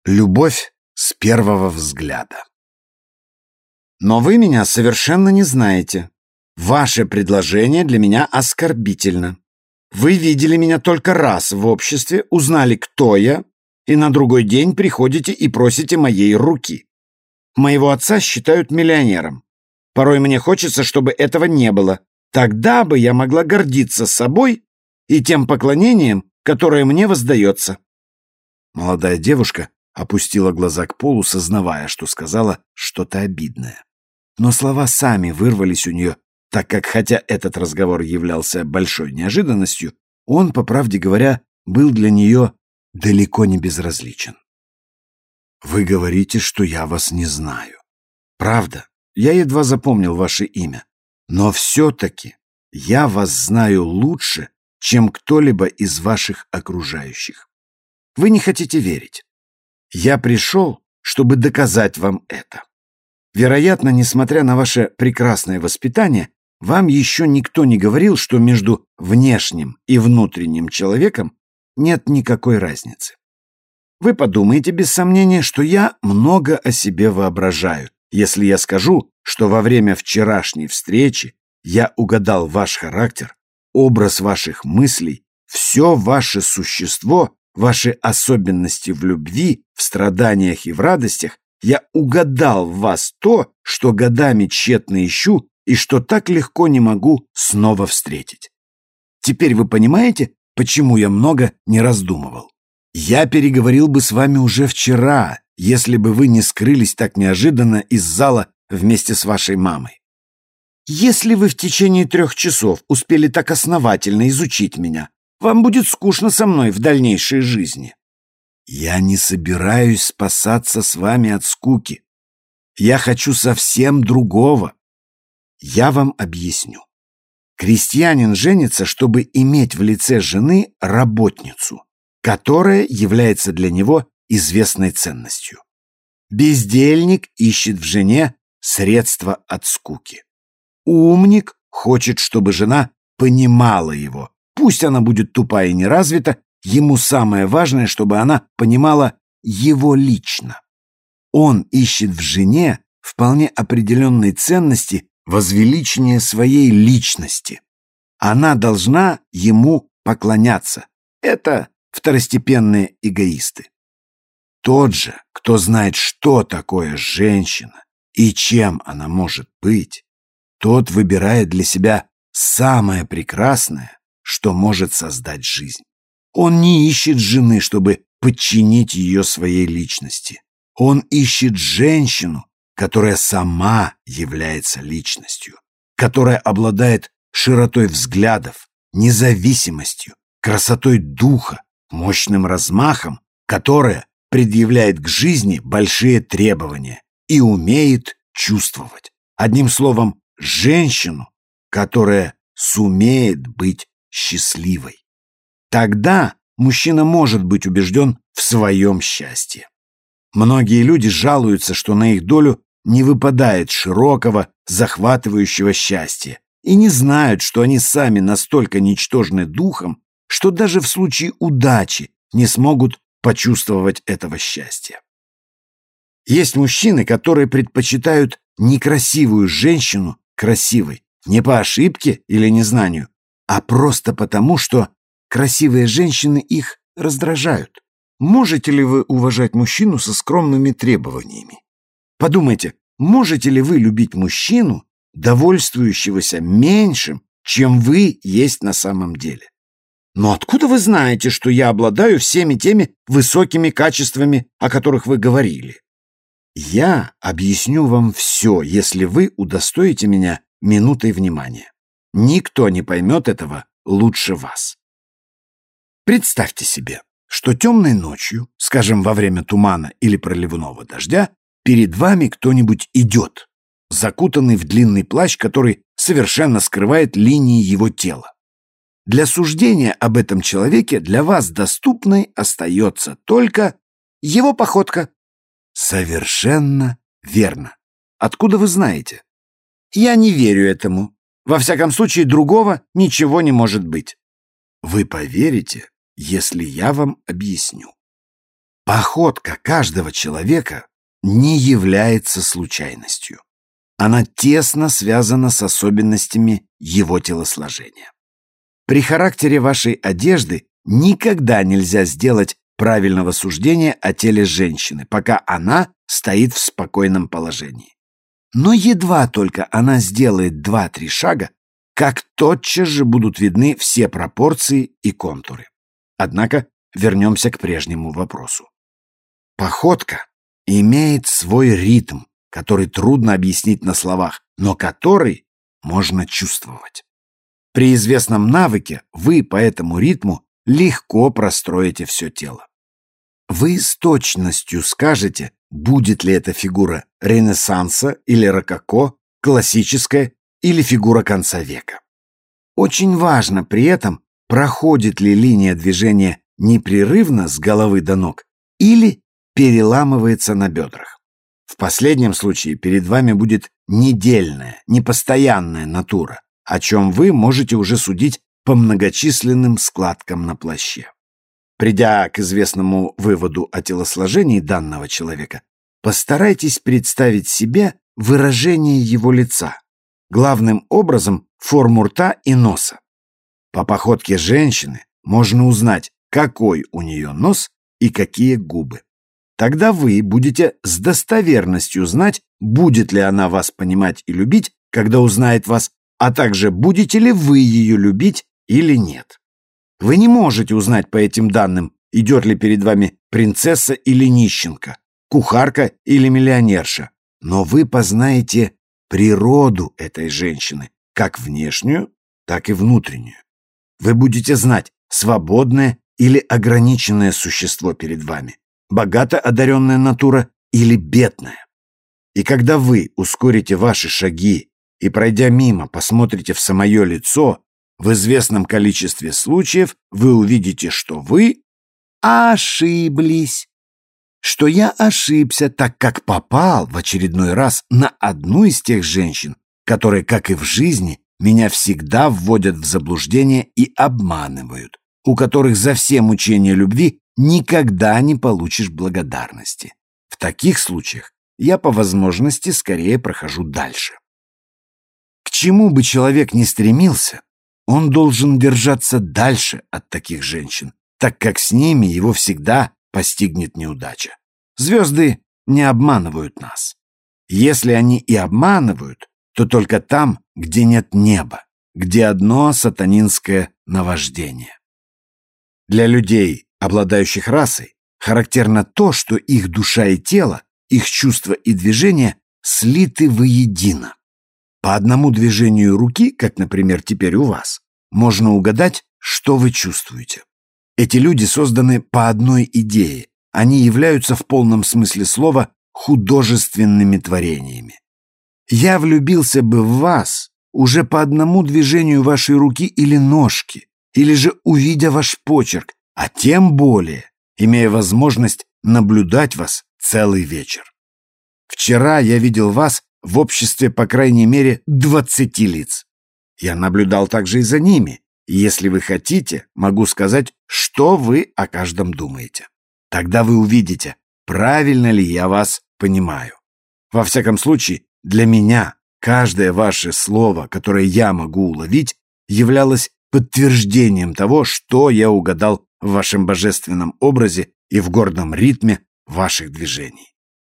Любовь с первого взгляда. Но вы меня совершенно не знаете. Ваше предложение для меня оскорбительно. Вы видели меня только раз в обществе, узнали, кто я, и на другой день приходите и просите моей руки. Моего отца считают миллионером. Порой мне хочется, чтобы этого не было. Тогда бы я могла гордиться собой и тем поклонением, которое мне воздается. Молодая девушка опустила глаза к полу, сознавая, что сказала что-то обидное. Но слова сами вырвались у нее, так как, хотя этот разговор являлся большой неожиданностью, он, по правде говоря, был для нее далеко не безразличен. «Вы говорите, что я вас не знаю. Правда, я едва запомнил ваше имя. Но все-таки я вас знаю лучше, чем кто-либо из ваших окружающих. Вы не хотите верить. Я пришел, чтобы доказать вам это. Вероятно, несмотря на ваше прекрасное воспитание, вам еще никто не говорил, что между внешним и внутренним человеком нет никакой разницы. Вы подумаете, без сомнения, что я много о себе воображаю, если я скажу, что во время вчерашней встречи я угадал ваш характер, образ ваших мыслей, все ваше существо, ваши особенности в любви, в страданиях и в радостях, я угадал в вас то, что годами тщетно ищу и что так легко не могу снова встретить. Теперь вы понимаете, почему я много не раздумывал? Я переговорил бы с вами уже вчера, если бы вы не скрылись так неожиданно из зала вместе с вашей мамой. Если вы в течение 3 часов успели так основательно изучить меня, вам будет скучно со мной в дальнейшей жизни. Я не собираюсь спасаться с вами от скуки. Я хочу совсем другого. Я вам объясню. Крестьянин женится, чтобы иметь в лице жены работницу, которая является для него известной ценностью. Бездельник ищет в жене средства от скуки. Умник хочет, чтобы жена понимала его. Пусть она будет тупа и неразвита, ему самое важное, чтобы она понимала его лично. Он ищет в жене вполне определенной ценности возвеличения своей личности. Она должна ему поклоняться. Это второстепенные эгоисты. Тот же, кто знает, что такое женщина и чем она может быть, тот выбирает для себя самое прекрасное, что может создать жизнь. Он не ищет жены, чтобы подчинить ее своей личности. Он ищет женщину, которая сама является личностью, которая обладает широтой взглядов, независимостью, красотой духа, мощным размахом, которая предъявляет к жизни большие требования и умеет чувствовать. Одним словом, женщину, которая сумеет быть счастливой. Тогда мужчина может быть убежден в своем счастье. Многие люди жалуются, что на их долю не выпадает широкого, захватывающего счастья, и не знают, что они сами настолько ничтожны духом, что даже в случае удачи не смогут почувствовать этого счастья. Есть мужчины, которые предпочитают некрасивую женщину красивой, не по ошибке или незнанию, а просто потому, что красивые женщины их раздражают. Можете ли вы уважать мужчину со скромными требованиями? Подумайте, можете ли вы любить мужчину, довольствующегося меньшим, чем вы есть на самом деле? Но откуда вы знаете, что я обладаю всеми теми высокими качествами, о которых вы говорили? Я объясню вам все, если вы удостоите меня минутой внимания. Никто не поймет этого лучше вас. Представьте себе, что темной ночью, скажем, во время тумана или проливного дождя, перед вами кто-нибудь идет, закутанный в длинный плащ, который совершенно скрывает линии его тела. Для суждения об этом человеке для вас доступной остается только его походка. Совершенно верно. Откуда вы знаете? Я не верю этому. Во всяком случае, другого ничего не может быть. Вы поверите, если я вам объясню. Походка каждого человека не является случайностью. Она тесно связана с особенностями его телосложения. При характере вашей одежды никогда нельзя сделать правильного суждения о теле женщины, пока она стоит в спокойном положении. Но едва только она сделает 2-3 шага, как тотчас же будут видны все пропорции и контуры. Однако вернемся к прежнему вопросу. Походка имеет свой ритм, который трудно объяснить на словах, но который можно чувствовать. При известном навыке вы по этому ритму легко простроите все тело. Вы с точностью скажете, будет ли эта фигура Ренессанса или рококо, классическая или фигура конца века. Очень важно при этом, проходит ли линия движения непрерывно с головы до ног или переламывается на бедрах. В последнем случае перед вами будет недельная, непостоянная натура, о чем вы можете уже судить по многочисленным складкам на плаще. Придя к известному выводу о телосложении данного человека, постарайтесь представить себе выражение его лица, главным образом форму рта и носа. По походке женщины можно узнать, какой у нее нос и какие губы. Тогда вы будете с достоверностью знать, будет ли она вас понимать и любить, когда узнает вас, а также будете ли вы ее любить или нет. Вы не можете узнать по этим данным, идет ли перед вами принцесса или нищенка, кухарка или миллионерша, но вы познаете природу этой женщины, как внешнюю, так и внутреннюю. Вы будете знать, свободное или ограниченное существо перед вами, богато одаренная натура или бедная. И когда вы ускорите ваши шаги и, пройдя мимо, посмотрите в самое лицо, в известном количестве случаев вы увидите, что вы ошиблись. Что я ошибся, так как попал в очередной раз на одну из тех женщин, которые, как и в жизни, меня всегда вводят в заблуждение и обманывают, у которых за все мучения любви никогда не получишь благодарности. В таких случаях я по возможности скорее прохожу дальше. К чему бы человек ни стремился, он должен держаться дальше от таких женщин, так как с ними его всегда постигнет неудача. Звезды не обманывают нас. Если они и обманывают, то только там, где нет неба, где одно сатанинское наваждение. Для людей, обладающих расой, характерно то, что их душа и тело, их чувства и движения слиты воедино. По одному движению руки, как, например, теперь у вас, можно угадать, что вы чувствуете. Эти люди созданы по одной идее. Они являются в полном смысле слова художественными творениями. Я влюбился бы в вас уже по одному движению вашей руки или ножки, или же увидя ваш почерк, а тем более, имея возможность наблюдать вас целый вечер. Вчера я видел вас в обществе по крайней мере 20 лиц. Я наблюдал также и за ними, и если вы хотите, могу сказать, что вы о каждом думаете. Тогда вы увидите, правильно ли я вас понимаю. Во всяком случае, для меня каждое ваше слово, которое я могу уловить, являлось подтверждением того, что я угадал в вашем божественном образе и в гордом ритме ваших движений.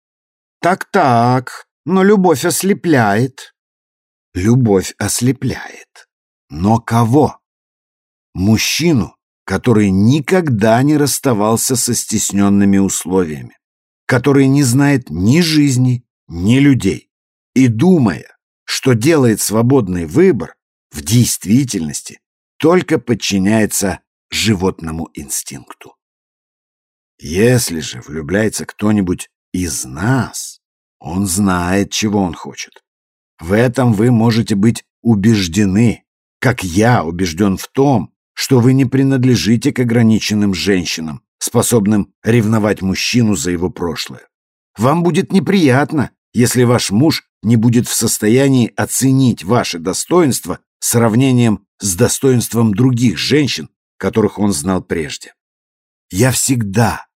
Так, но любовь ослепляет. Любовь ослепляет. Но кого? Мужчину, который никогда не расставался со стесненными условиями, который не знает ни жизни, ни людей, и, думая, что делает свободный выбор, в действительности только подчиняется животному инстинкту. Если же влюбляется кто-нибудь из нас, он знает, чего он хочет. В этом вы можете быть убеждены, как я убежден в том, что вы не принадлежите к ограниченным женщинам, способным ревновать мужчину за его прошлое. Вам будет неприятно, если ваш муж не будет в состоянии оценить ваше достоинство сравнением с достоинством других женщин, которых он знал прежде. Я всегда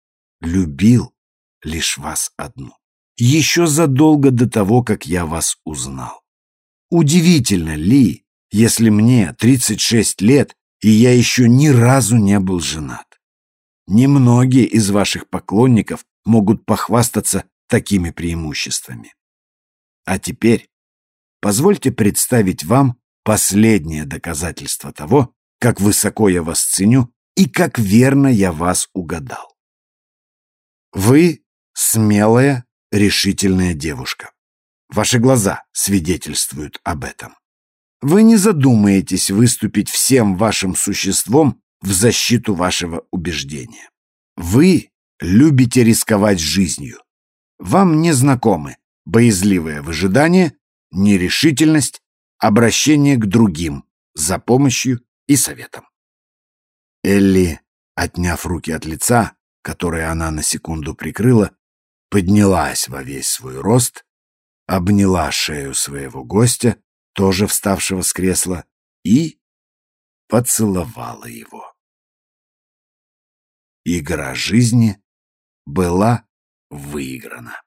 любил лишь вас одну. Еще задолго до того, как я вас узнал. Удивительно ли, если мне 36 лет, и я еще ни разу не был женат? Немногие из ваших поклонников могут похвастаться такими преимуществами. А теперь позвольте представить вам последнее доказательство того, как высоко я вас ценю и как верно я вас угадал. Вы смелая, решительная девушка. Ваши глаза свидетельствуют об этом. Вы не задумаетесь выступить всем вашим существом в защиту вашего убеждения. Вы любите рисковать жизнью. Вам не знакомы боязливое выжидание, нерешительность, обращение к другим за помощью и советом. Элли, отняв руки от лица, которое она на секунду прикрыла, поднялась во весь свой рост, обняла шею своего гостя, тоже вставшего с кресла, и поцеловала его. Игра жизни была выиграна.